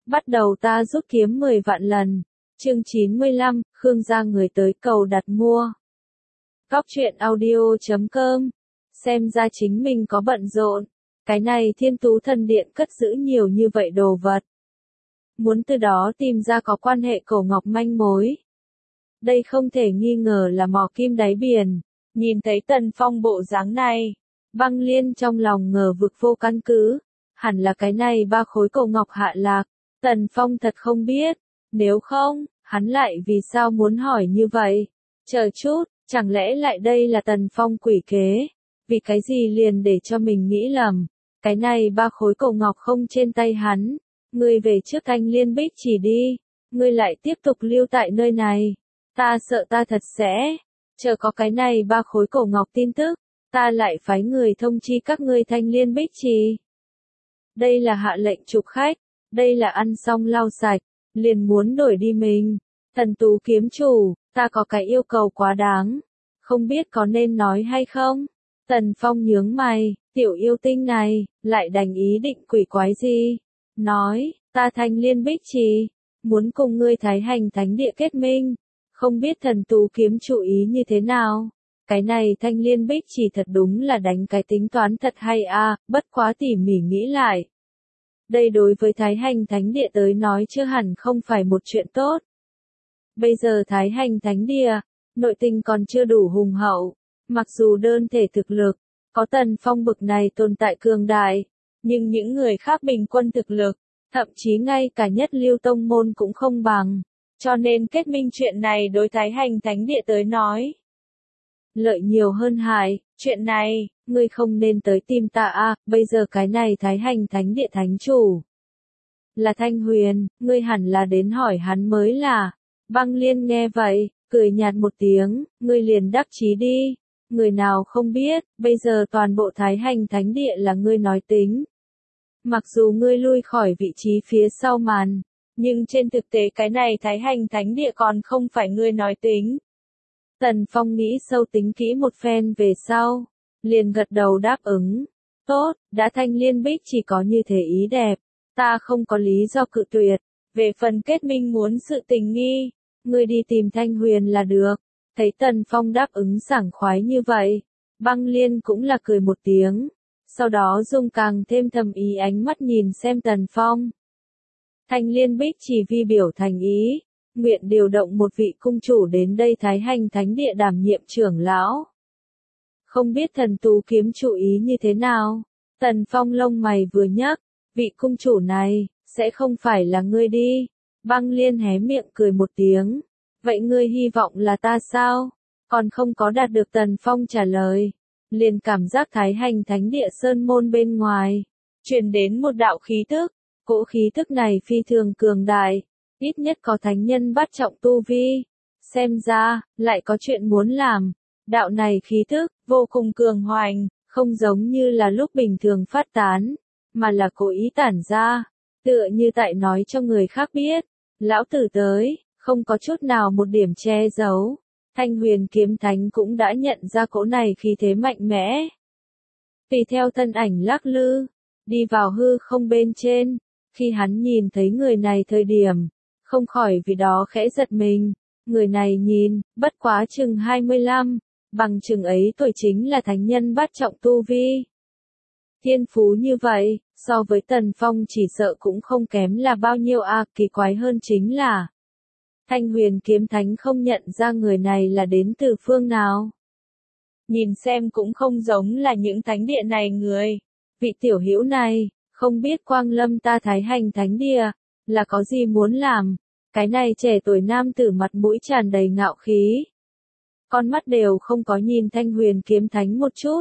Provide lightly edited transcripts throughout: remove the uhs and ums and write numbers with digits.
Bắt đầu ta rút kiếm 10 vạn lần. Chương 95, Khương gia người tới cầu đặt mua. Góc truyện audio.com. Xem ra chính mình có bận rộn. Cái này Thiên Tú Thần Điện cất giữ nhiều như vậy đồ vật. Muốn từ đó tìm ra có quan hệ cổ ngọc manh mối. Đây không thể nghi ngờ là mò kim đáy biển. Nhìn thấy Tần Phong bộ dáng này, Băng Liên trong lòng ngờ vực vô căn cứ. Hẳn là cái này 3 khối cổ ngọc hạ lạc. Tần Phong thật không biết. Nếu không, hắn lại vì sao muốn hỏi như vậy? Chờ chút, chẳng lẽ lại đây là Tần Phong quỷ kế? Vì cái gì liền để cho mình nghĩ lầm? Cái này 3 khối cổ ngọc không trên tay hắn. Ngươi về trước Thanh Liên Bích chỉ đi. Ngươi lại tiếp tục lưu tại nơi này. Ta sợ ta thật sẽ. Chờ có cái này 3 khối cổ ngọc tin tức. Ta lại phái người thông chi các ngươi Thanh Liên Bích trì. Đây là hạ lệnh trục khách. Đây là ăn xong lau sạch. Liền muốn đổi đi mình. Thần Tú kiếm chủ, ta có cái yêu cầu quá đáng. Không biết có nên nói hay không? Tần Phong nhướng mày, tiểu yêu tinh này, lại đành ý định quỷ quái gì? Nói, ta Thanh Liên Bích trì, muốn cùng ngươi Thái Hành Thánh Địa kết minh. Không biết Thần Tú kiếm chủ ý như thế nào? Cái này Thanh Liên Bích chỉ thật đúng là đánh cái tính toán thật hay à, bất quá tỉ mỉ nghĩ lại. Đây đối với Thái Hành Thánh Địa tới nói chưa hẳn không phải một chuyện tốt. Bây giờ Thái Hành Thánh Địa, nội tình còn chưa đủ hùng hậu, mặc dù đơn thể thực lực, có Tần Phong bực này tồn tại cường đại, nhưng những người khác bình quân thực lực, thậm chí ngay cả nhất lưu tông môn cũng không bằng, cho nên kết minh chuyện này đối Thái Hành Thánh Địa tới nói. Lợi nhiều hơn hại, chuyện này, ngươi không nên tới tìm ta à, bây giờ cái này Thái Hành Thánh Địa thánh chủ. Là Thanh Huyền, ngươi hẳn là đến hỏi hắn mới là. Băng Liên nghe vậy, cười nhạt một tiếng, ngươi liền đắc chí đi. Người nào không biết, bây giờ toàn bộ Thái Hành Thánh Địa là ngươi nói tính. Mặc dù ngươi lui khỏi vị trí phía sau màn, nhưng trên thực tế cái này Thái Hành Thánh Địa còn không phải ngươi nói tính. Tần Phong nghĩ sâu tính kỹ một phen về sau, liền gật đầu đáp ứng. Tốt, đã Thanh Liên Bích chỉ có như thế ý đẹp, ta không có lý do cự tuyệt. Về phần kết minh muốn sự tình nghi, ngươi đi tìm Thanh Huyền là được. Thấy Tần Phong đáp ứng sảng khoái như vậy, Băng Liên cũng là cười một tiếng, sau đó dùng càng thêm thầm ý ánh mắt nhìn xem Tần Phong. Thanh Liên Bích chỉ vi biểu thành ý, nguyện điều động một vị cung chủ đến đây Thái Hành Thánh Địa đảm nhiệm trưởng lão. Không biết Thần Tú kiếm chủ ý như thế nào? Tần Phong lông mày vừa nhấc, vị cung chủ này, sẽ không phải là ngươi đi. Băng Liên hé miệng cười một tiếng. Vậy ngươi hy vọng là ta sao? Còn không có đạt được Tần Phong trả lời. Liền cảm giác Thái Hành Thánh Địa sơn môn bên ngoài. Truyền đến một đạo khí thức. Cỗ khí thức này phi thường cường đại. Ít nhất có thánh nhân bát trọng tu vi. Xem ra, lại có chuyện muốn làm. Đạo này khí thức, vô cùng cường hoành, không giống như là lúc bình thường phát tán, mà là cố ý tản ra. Tựa như tại nói cho người khác biết. Lão tử tới, không có chút nào một điểm che giấu. Thanh Huyền kiếm thánh cũng đã nhận ra cỗ này khí thế mạnh mẽ. Tùy theo thân ảnh lắc lư, đi vào hư không bên trên. Khi hắn nhìn thấy người này thời điểm, không khỏi vì đó khẽ giật mình. Người này nhìn, bất quá chừng 25, bằng chừng ấy tuổi chính là thánh nhân bát trọng tu vi. Thiên phú như vậy, so với Tần Phong chỉ sợ cũng không kém là bao nhiêu à, kỳ quái hơn chính là Thanh Huyền kiếm thánh không nhận ra người này là đến từ phương nào. Nhìn xem cũng không giống là những thánh địa này người. Vị tiểu hữu này, không biết quang lâm ta Thái Hành Thánh Địa, là có gì muốn làm. Cái này trẻ tuổi nam tử mặt mũi tràn đầy ngạo khí. Con mắt đều không có nhìn Thanh Huyền kiếm thánh một chút.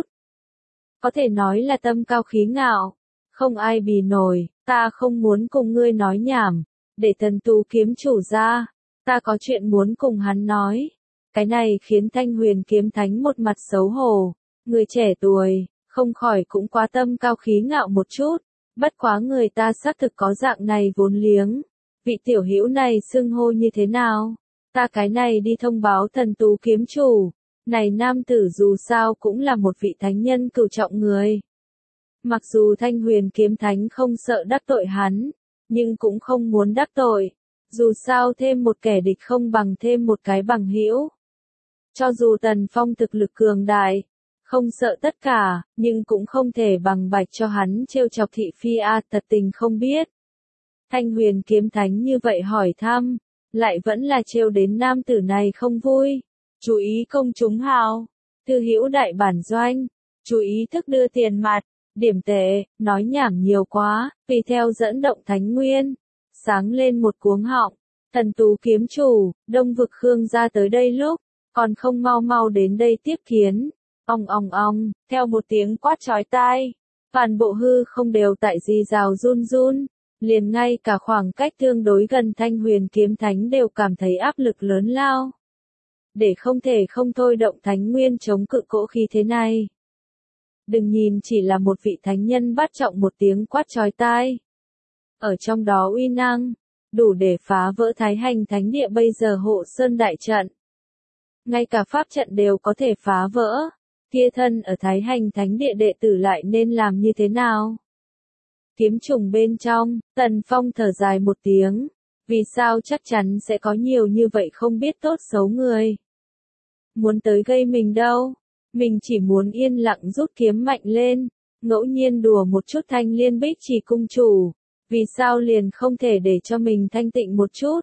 Có thể nói là tâm cao khí ngạo. Không ai bì nổi, ta không muốn cùng ngươi nói nhảm. Để Thần Tú kiếm chủ ra. Ta có chuyện muốn cùng hắn nói. Cái này khiến Thanh Huyền kiếm thánh một mặt xấu hổ. Người trẻ tuổi, không khỏi cũng quá tâm cao khí ngạo một chút. Bất quá người ta xác thực có dạng này vốn liếng. Vị tiểu hữu này xưng hô như thế nào? Ta cái này đi thông báo Thần Tú kiếm chủ. Này nam tử dù sao cũng là một vị thánh nhân cửu trọng người. Mặc dù Thanh Huyền kiếm thánh không sợ đắc tội hắn, nhưng cũng không muốn đắc tội. Dù sao thêm một kẻ địch không bằng thêm một cái bằng hữu. Cho dù Tần Phong thực lực cường đại, không sợ tất cả, nhưng cũng không thể bằng bạch cho hắn trêu chọc thị phi thật tình không biết. Thanh Huyền kiếm thánh như vậy hỏi thăm, lại vẫn là trêu đến nam tử này không vui. Chú ý công chúng hào, thư hữu đại bản doanh, chú ý thức đưa tiền mặt, điểm tệ, nói nhảm nhiều quá, vì theo dẫn động thánh nguyên. Sáng lên một cuống họng, thần tú kiếm chủ, Đông vực Khương gia tới đây lúc, còn không mau mau đến đây tiếp kiến. Ong, theo một tiếng quát chói tai, toàn bộ hư không đều tại rì rào run run, liền ngay cả khoảng cách tương đối gần Thanh Huyền kiếm thánh đều cảm thấy áp lực lớn lao. Để không thể không thôi động thánh nguyên chống cự cỗ khí thế này. Đừng nhìn chỉ là một vị thánh nhân bắt trọng một tiếng quát chói tai. Ở trong đó uy năng, đủ để phá vỡ Thái Hành Thánh Địa bây giờ hộ sơn đại trận. Ngay cả pháp trận đều có thể phá vỡ. Kia thân ở Thái Hành Thánh Địa đệ tử lại nên làm như thế nào? Kiếm trùng bên trong, Tần Phong thở dài một tiếng. Vì sao chắc chắn sẽ có nhiều như vậy không biết tốt xấu người. Muốn tới gây mình đâu. Mình chỉ muốn yên lặng rút kiếm mạnh lên. Ngẫu nhiên đùa một chút Thanh Liên Bích Chỉ cung chủ. Vì sao liền không thể để cho mình thanh tịnh một chút?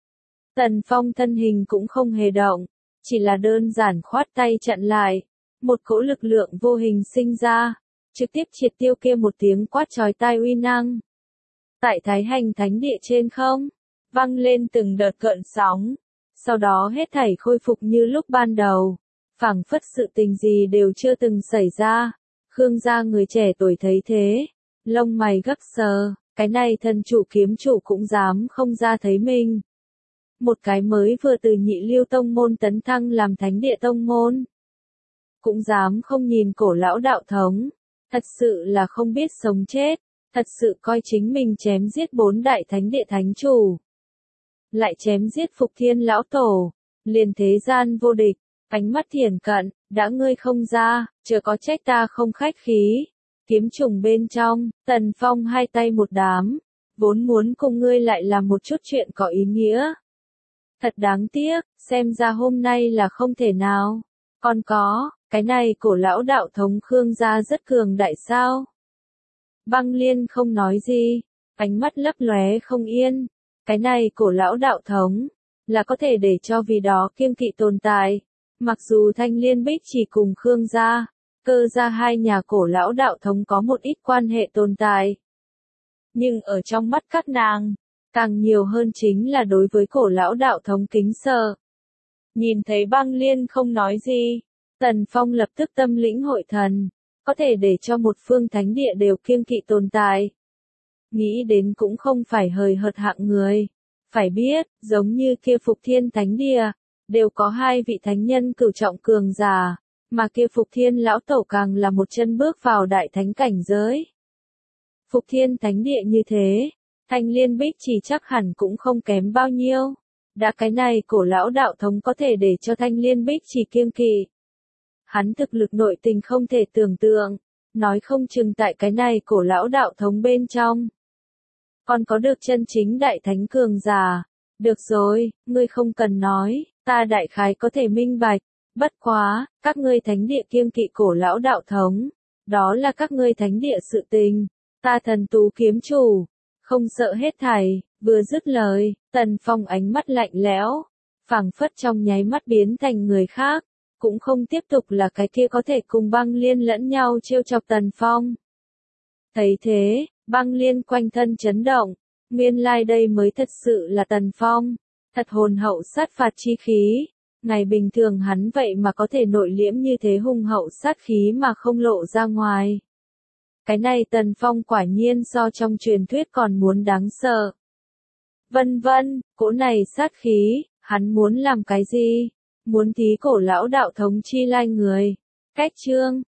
Tần Phong thân hình cũng không hề động. Chỉ là đơn giản khoát tay chặn lại. Một cỗ lực lượng vô hình sinh ra, trực tiếp triệt tiêu kia một tiếng quát chói tai uy năng. Tại Thái Hành Thánh Địa trên không, vang lên từng đợt gợn sóng, sau đó hết thảy khôi phục như lúc ban đầu, phảng phất sự tình gì đều chưa từng xảy ra. Khương gia người trẻ tuổi thấy thế, lông mày gấp sờ, cái này thần chủ kiếm chủ cũng dám không ra thấy mình. Một cái mới vừa từ Nhị Lưu tông môn tấn thăng làm Thánh Địa tông môn. Cũng dám không nhìn cổ lão đạo thống, thật sự là không biết sống chết, thật sự coi chính mình chém giết 4 đại thánh địa thánh chủ. Lại chém giết Phục Thiên lão tổ, liền thế gian vô địch, ánh mắt thiển cận, đã ngươi không ra, chớ có trách ta không khách khí. Kiếm trùng bên trong, Tần Phong hai tay một đám, vốn muốn cùng ngươi lại làm một chút chuyện có ý nghĩa. Thật đáng tiếc, xem ra hôm nay là không thể nào. Còn có, cái này cổ lão đạo thống Khương gia rất cường đại sao? Băng Liên không nói gì, ánh mắt lấp lóe không yên. Cái này cổ lão đạo thống, là có thể để cho vì đó kiêng kỵ tồn tại. Mặc dù Thanh Liên Bích chỉ cùng Khương gia, Cơ gia hai nhà cổ lão đạo thống có một ít quan hệ tồn tại. Nhưng ở trong mắt các nàng, càng nhiều hơn chính là đối với cổ lão đạo thống kính sợ. Nhìn thấy Băng Liên không nói gì, Tần Phong lập tức tâm lĩnh hội thần, có thể để cho một phương thánh địa đều kiêng kỵ tồn tại. Nghĩ đến cũng không phải hời hợt hạng người. Phải biết, giống như kia Phục Thiên Thánh Địa, đều có hai vị thánh nhân cửu trọng cường giả, mà kia Phục Thiên lão tổ càng là một chân bước vào đại thánh cảnh giới. Phục Thiên Thánh Địa như thế, Thanh Liên Bích chỉ chắc hẳn cũng không kém bao nhiêu. Đã cái này cổ lão đạo thống có thể để cho Thanh Liên Bích chỉ kiêng kỵ. Hắn thực lực nội tình không thể tưởng tượng, nói không chừng tại cái này cổ lão đạo thống bên trong. Còn có được chân chính đại thánh cường giả. Được rồi, ngươi không cần nói, ta đại khái có thể minh bạch. Bất quá, các ngươi thánh địa kiêng kỵ cổ lão đạo thống. Đó là các ngươi thánh địa sự tình. Ta thần tú kiếm chủ. Không sợ hết thảy, vừa dứt lời, Tần Phong ánh mắt lạnh lẽo. Phảng phất trong nháy mắt biến thành người khác. Cũng không tiếp tục là cái kia có thể cùng Băng Liên lẫn nhau trêu chọc Tần Phong. Thấy thế, Băng Liên quanh thân chấn động, nguyên lai đây mới thật sự là Tần Phong, thật hồn hậu sát phạt chi khí. Ngày bình thường hắn vậy mà có thể nội liễm như thế hung hậu sát khí mà không lộ ra ngoài. Cái này Tần Phong quả nhiên so trong truyền thuyết còn muốn đáng sợ. Vân vân, cỗ này sát khí, hắn muốn làm cái gì? Muốn thí cổ lão đạo thống chi lai người. Cách chương